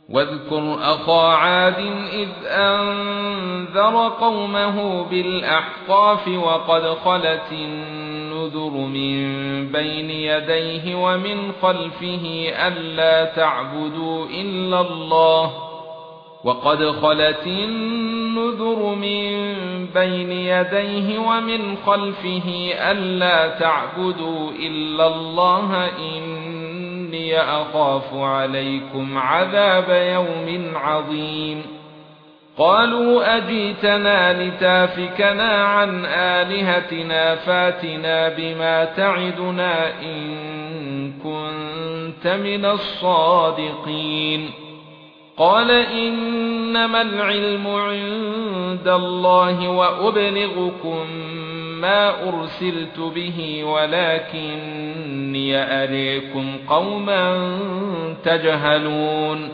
واذكر أخا عاد إذ أنذر قومه بالأحقاف وقد خلت النذر من بين يديه ومن خلفه ألا تعبدوا إلا الله وقد خلت النذر من بين يديه ومن خلفه ألا تعبدوا إلا الله إني أخاف عليكم عذاب يوم عظيم قالوا أجيتنا لتافكنا عن آلهتنا فاتنا بما تعدنا إن كنت من الصادقين قال إنما العلم عند الله وأبلغكم ما أرسلت به ولكني أريكم قوما تجهلون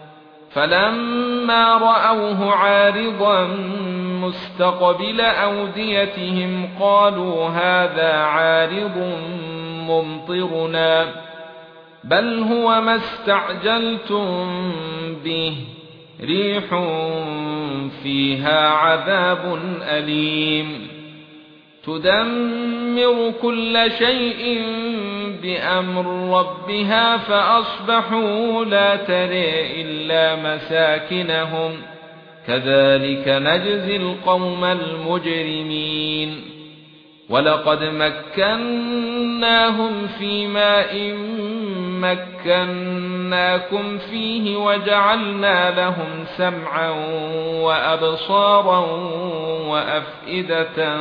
فلما رأوه عارضا مستقبل أوديتهم قالوا هذا عارض ممطرنا بل هو ما استعجلتم به ريح فيها عذاب أليم تدمر كل شيء بأمر ربها فأصبحوا لا ترى إلا مساكنهم كذلك نجزي القوم المجرمين ولقد مكناهم في ماء مكناكم فيه وجعلنا لهم سمعا وأبصارا وأفئدة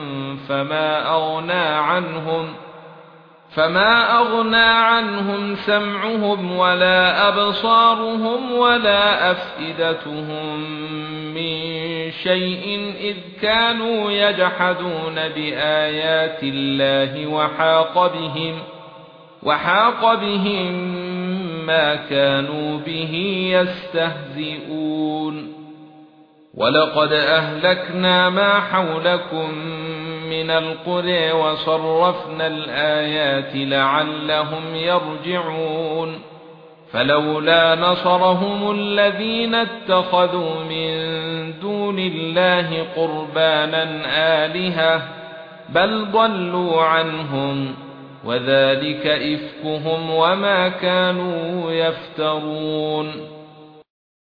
فما أغنى عنهم سمعهم ولا أبصارهم ولا أفئدتهم من شيء إذ كانوا يجحدون بآيات الله وحاق بهم ما كانوا به يستهزئون ولقد أهلكنا ما حولكم من القرى وصرفنا الآيات لعلهم يرجعون فلولا نصرهم الذين اتخذوا من دون الله قربانا آلهة بل ضلوا عنهم وذلك إفكهم وما كانوا يفترون